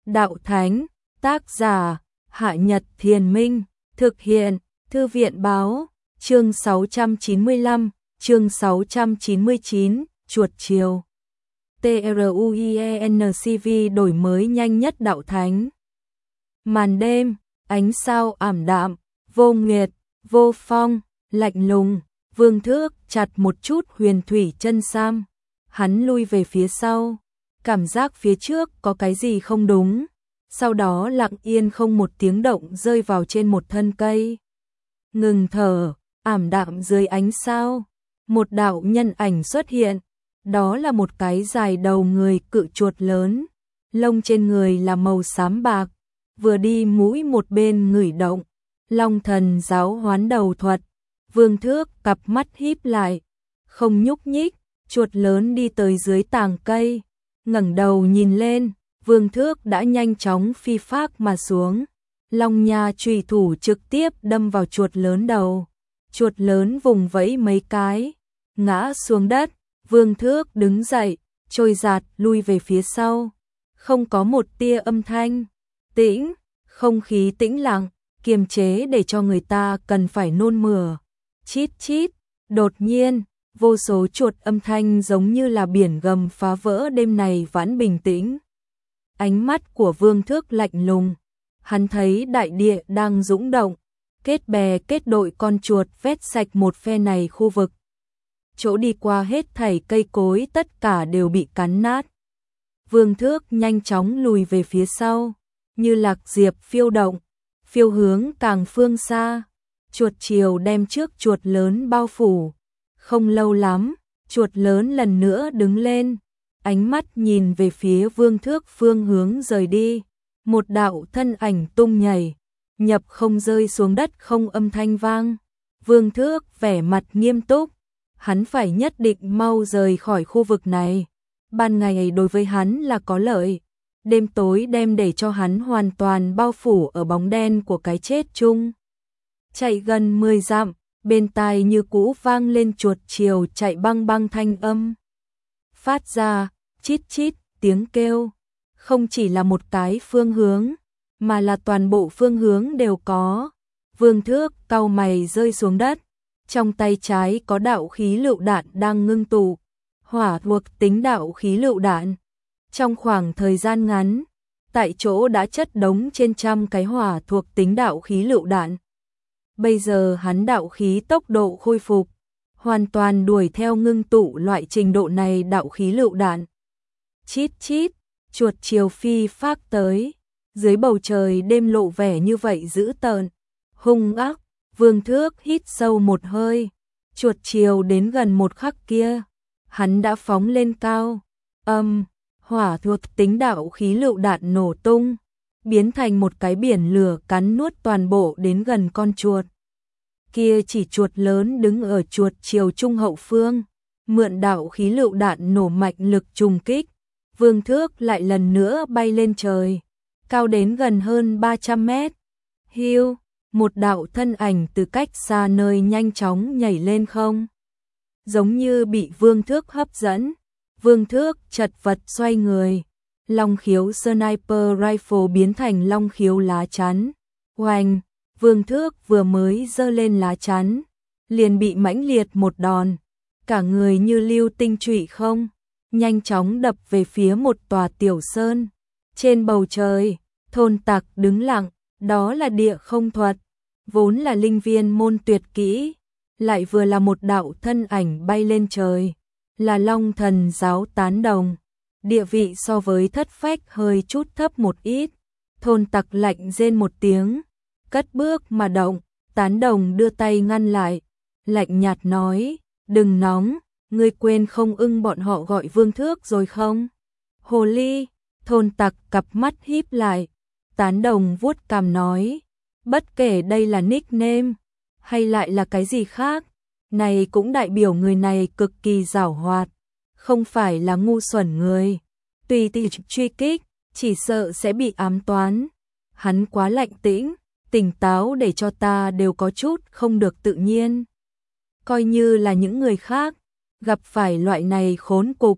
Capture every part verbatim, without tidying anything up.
Đạo Thánh, tác giả, Hạ Nhật Thiền Minh, thực hiện, Thư viện Báo, chương sáu trăm chín mươi lăm, chương sáu trăm chín mươi chín, chuột chiều. TRUIENCV đổi mới nhanh nhất Đạo Thánh. Màn đêm, ánh sao ảm đạm, vô nguyệt, vô phong, lạnh lùng, Vương Thước chặt một chút huyền thủy chân sam. Hắn lui về phía sau, cảm giác phía trước có cái gì không đúng, sau đó lặng yên không một tiếng động rơi vào trên một thân cây. Ngừng thở, ảm đạm dưới ánh sao, một đạo nhân ảnh xuất hiện, đó là một cái dài đầu người cự chuột lớn, lông trên người là màu xám bạc, vừa đi mũi một bên ngửi động, Long Thần giáo hoán đầu thuật. Vương Thước cặp mắt híp lại, không nhúc nhích, chuột lớn đi tới dưới tàng cây, ngẩng đầu nhìn lên, Vương Thước đã nhanh chóng phi phác mà xuống. Long nha chùy thủ trực tiếp đâm vào chuột lớn đầu. Chuột lớn vùng vẫy mấy cái, ngã xuống đất, Vương Thước đứng dậy, trôi dạt lui về phía sau. Không có một tia âm thanh, tĩnh, không khí tĩnh lặng, kiềm chế để cho người ta cần phải nôn mửa. Chít chít, đột nhiên, vô số chuột âm thanh giống như là biển gầm phá vỡ đêm này vãn bình tĩnh. Ánh mắt của Vương Thước lạnh lùng, hắn thấy đại địa đang dũng động, kết bè kết đội con chuột vét sạch một phe này khu vực. Chỗ đi qua hết thảy cây cối tất cả đều bị cắn nát. Vương Thước nhanh chóng lùi về phía sau, như lạc diệp phiêu động, phiêu hướng càng phương xa. Chuột chiều đem trước chuột lớn bao phủ. Không lâu lắm, chuột lớn lần nữa đứng lên, ánh mắt nhìn về phía Vương Thước phương hướng rời đi. Một đạo thân ảnh tung nhảy, nhập không rơi xuống đất không âm thanh vang. Vương Thước vẻ mặt nghiêm túc, hắn phải nhất định mau rời khỏi khu vực này. Ban ngày đối với hắn là có lợi, đêm tối đem để cho hắn hoàn toàn bao phủ ở bóng đen của cái chết chung. Chạy gần mười dặm, bên tai như cũ vang lên chuột chiều chạy băng băng thanh âm. Phát ra, chít chít, tiếng kêu. Không chỉ là một cái phương hướng, mà là toàn bộ phương hướng đều có. Vương Thước cau mày rơi xuống đất. Trong tay trái có đạo khí lựu đạn đang ngưng tụ. Hỏa thuộc tính đạo khí lựu đạn. Trong khoảng thời gian ngắn, tại chỗ đã chất đống trên trăm cái hỏa thuộc tính đạo khí lựu đạn. Bây giờ hắn đạo khí tốc độ khôi phục, hoàn toàn đuổi theo ngưng tụ loại trình độ này đạo khí lựu đạn. Chít chít, chuột chiều phi phác tới, dưới bầu trời đêm lộ vẻ như vậy dữ tợn, hung ác. Vương Thước hít sâu một hơi, chuột chiều đến gần một khắc kia, hắn đã phóng lên cao, âm, hỏa thuộc tính đạo khí lựu đạn nổ tung, biến thành một cái biển lửa cắn nuốt toàn bộ đến gần con chuột. Kia chỉ chuột lớn đứng ở chuột chiều trung hậu phương, mượn đạo khí lựu đạn nổ mạnh lực trùng kích, Vương Thước lại lần nữa bay lên trời, cao đến gần hơn ba trăm mét. Hiu, một đạo thân ảnh từ cách xa nơi nhanh chóng nhảy lên không. Giống như bị Vương Thước hấp dẫn, Vương Thước chật vật xoay người, long khiếu sniper rifle biến thành long khiếu lá chắn. Oanh, Vương Thước vừa mới giơ lên lá chắn, liền bị mãnh liệt một đòn, cả người như lưu tinh trụy không, nhanh chóng đập về phía một tòa tiểu sơn. Trên bầu trời, thôn tặc đứng lặng, đó là địa không thuật, vốn là linh viên môn tuyệt kỹ, lại vừa là một đạo thân ảnh bay lên trời, là Long Thần giáo tán đồng. Địa vị so với thất phách hơi chút thấp một ít. Thôn tặc lạnh rên một tiếng, cất bước mà động, tán đồng đưa tay ngăn lại, lạnh nhạt nói, đừng nóng, ngươi quên không ưng bọn họ gọi Vương Thước rồi không? Hồ ly, thôn tặc cặp mắt híp lại, tán đồng vuốt cằm nói, bất kể đây là nickname, hay lại là cái gì khác, này cũng đại biểu người này cực kỳ giảo hoạt, không phải là ngu xuẩn người, tùy tùy truy kích, chỉ sợ sẽ bị ám toán. Hắn quá lạnh tĩnh, tỉnh táo để cho ta đều có chút không được tự nhiên. Coi như là những người khác, gặp phải loại này khốn cục,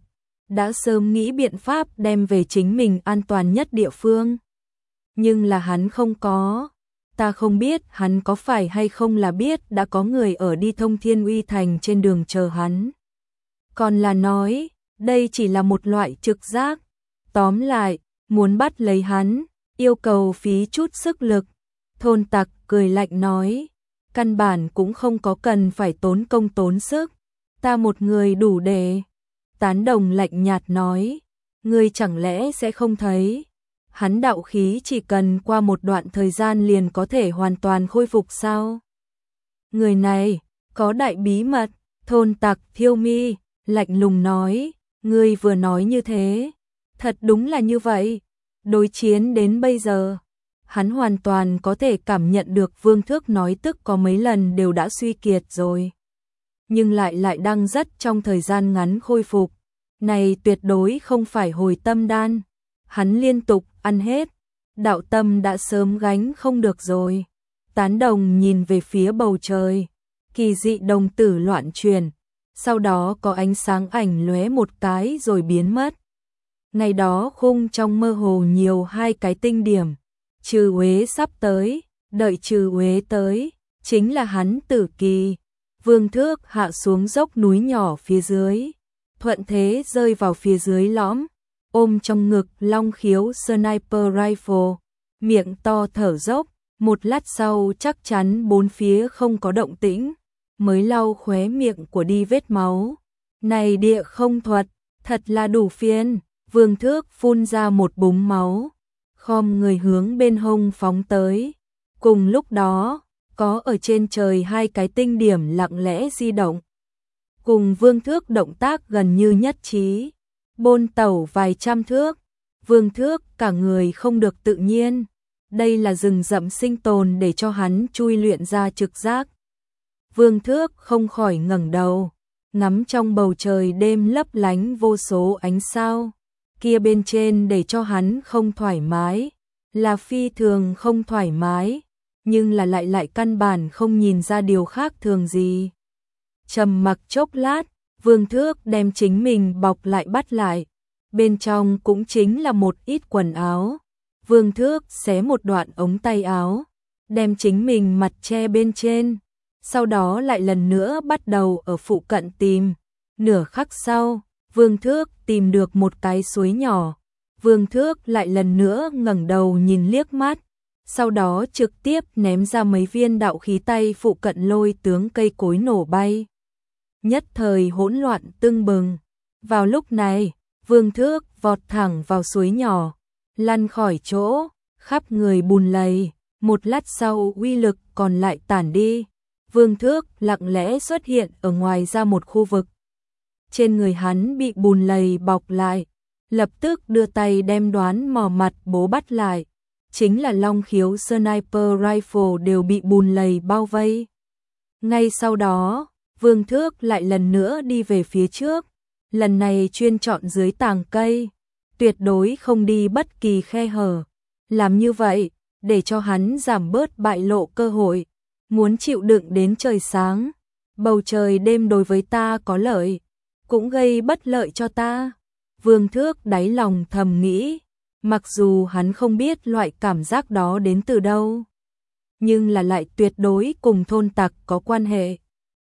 đã sớm nghĩ biện pháp đem về chính mình an toàn nhất địa phương. Nhưng là hắn không có. Ta không biết hắn có phải hay không là biết đã có người ở đi thông Thiên Uy Thành trên đường chờ hắn. Còn là nói, đây chỉ là một loại trực giác. Tóm lại, muốn bắt lấy hắn, yêu cầu phí chút sức lực. Thôn Tặc cười lạnh nói, căn bản cũng không có cần phải tốn công tốn sức. Ta một người đủ để. Tán Đồng lạnh nhạt nói, ngươi chẳng lẽ sẽ không thấy. Hắn đạo khí chỉ cần qua một đoạn thời gian liền có thể hoàn toàn khôi phục sao? Người này, có đại bí mật. Thôn Tặc Thiêu Mi lạnh lùng nói, ngươi vừa nói như thế. Thật đúng là như vậy. Đối chiến đến bây giờ, hắn hoàn toàn có thể cảm nhận được Vương Thước nói tức có mấy lần đều đã suy kiệt rồi. Nhưng lại lại đang rất trong thời gian ngắn khôi phục. Này tuyệt đối không phải hồi tâm đan. Hắn liên tục ăn hết. Đạo tâm đã sớm gánh không được rồi. Tán Đồng nhìn về phía bầu trời. Kỳ dị đồng tử loạn chuyển. Sau đó có ánh sáng ảnh lóe một cái rồi biến mất. Ngày đó khung trong mơ hồ nhiều hai cái tinh điểm. Trừ Uế sắp tới, đợi Trừ Uế tới, chính là hắn tử kỳ. Vương Thước hạ xuống dốc núi nhỏ phía dưới, thuận thế rơi vào phía dưới lõm, ôm trong ngực long khiếu sniper rifle, miệng to thở dốc, một lát sau chắc chắn bốn phía không có động tĩnh, mới lau khóe miệng của đi vết máu. Này địa không thuật, thật là đủ phiền. Vương Thước phun ra một búng máu, khom người hướng bên hông phóng tới. Cùng lúc đó, có ở trên trời hai cái tinh điểm lặng lẽ di động. Cùng Vương Thước động tác gần như nhất trí, bôn tẩu vài trăm thước. Vương Thước cả người không được tự nhiên. Đây là rừng rậm sinh tồn để cho hắn chui luyện ra trực giác. Vương Thước không khỏi ngẩng đầu, ngắm trong bầu trời đêm lấp lánh vô số ánh sao. Kia bên trên để cho hắn không thoải mái, là phi thường không thoải mái, nhưng là lại lại căn bản không nhìn ra điều khác thường gì. Trầm mặc chốc lát, Vương Thước đem chính mình bọc lại bắt lại, bên trong cũng chính là một ít quần áo. Vương Thước xé một đoạn ống tay áo, đem chính mình mặt che bên trên, sau đó lại lần nữa bắt đầu ở phụ cận tìm. Nửa khắc sau, Vương Thước tìm được một cái suối nhỏ. Vương Thước lại lần nữa ngẩng đầu nhìn liếc mắt, sau đó trực tiếp ném ra mấy viên đạo khí tay phụ cận lôi tướng cây cối nổ bay. Nhất thời hỗn loạn tưng bừng. Vào lúc này, Vương Thước vọt thẳng vào suối nhỏ, lăn khỏi chỗ, khắp người bùn lầy. Một lát sau uy lực còn lại tản đi. Vương Thước lặng lẽ xuất hiện ở ngoài ra một khu vực. Trên người hắn bị bùn lầy bọc lại, lập tức đưa tay đem đoán mò mặt bố bắt lại. Chính là long khiếu sniper rifle đều bị bùn lầy bao vây. Ngay sau đó, Vương Thước lại lần nữa đi về phía trước, lần này chuyên chọn dưới tàng cây, tuyệt đối không đi bất kỳ khe hở. Làm như vậy, để cho hắn giảm bớt bại lộ cơ hội, muốn chịu đựng đến trời sáng. Bầu trời đêm đối với ta có lợi, cũng gây bất lợi cho ta. Vương Thước đáy lòng thầm nghĩ, mặc dù hắn không biết loại cảm giác đó đến từ đâu, nhưng là lại tuyệt đối cùng thôn tặc có quan hệ.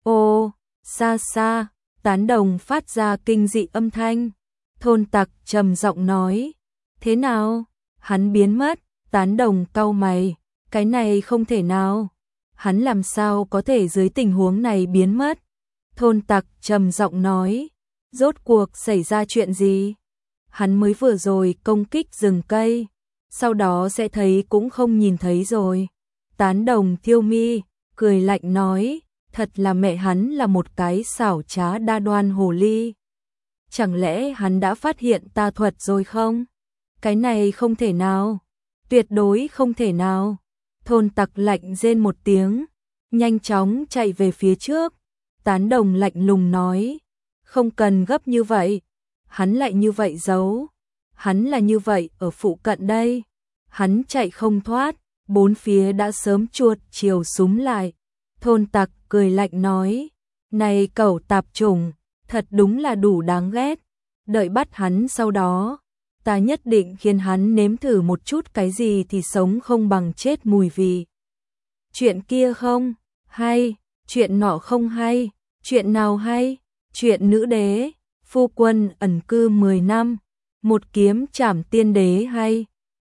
Ô, xa xa, Tán Đồng phát ra kinh dị âm thanh. Thôn tặc trầm giọng nói, thế nào? Hắn biến mất. Tán Đồng cau mày, cái này không thể nào. Hắn làm sao có thể dưới tình huống này biến mất? Thôn tặc trầm giọng nói, rốt cuộc xảy ra chuyện gì? Hắn mới vừa rồi công kích rừng cây, sau đó sẽ thấy cũng không nhìn thấy rồi. Tán Đồng Thiêu Mi cười lạnh nói, thật là mẹ hắn là một cái xảo trá đa đoan hồ ly. Chẳng lẽ hắn đã phát hiện tà thuật rồi không? Cái này không thể nào, tuyệt đối không thể nào. Thôn tặc lạnh rên một tiếng, nhanh chóng chạy về phía trước. Tán Đồng lạnh lùng nói, không cần gấp như vậy. Hắn lại như vậy giấu, hắn là như vậy ở phụ cận đây. Hắn chạy không thoát, bốn phía đã sớm chuột chiều súng lại. Thôn tặc cười lạnh nói, này cẩu tạp chủng, thật đúng là đủ đáng ghét. đợi bắt hắn sau đó, ta nhất định khiến hắn nếm thử một chút cái gì thì sống không bằng chết mùi vị. Chuyện kia không hay, chuyện nọ không hay, chuyện nào hay, chuyện nữ đế, phu quân ẩn cư mười năm, một kiếm trảm tiên đế hay.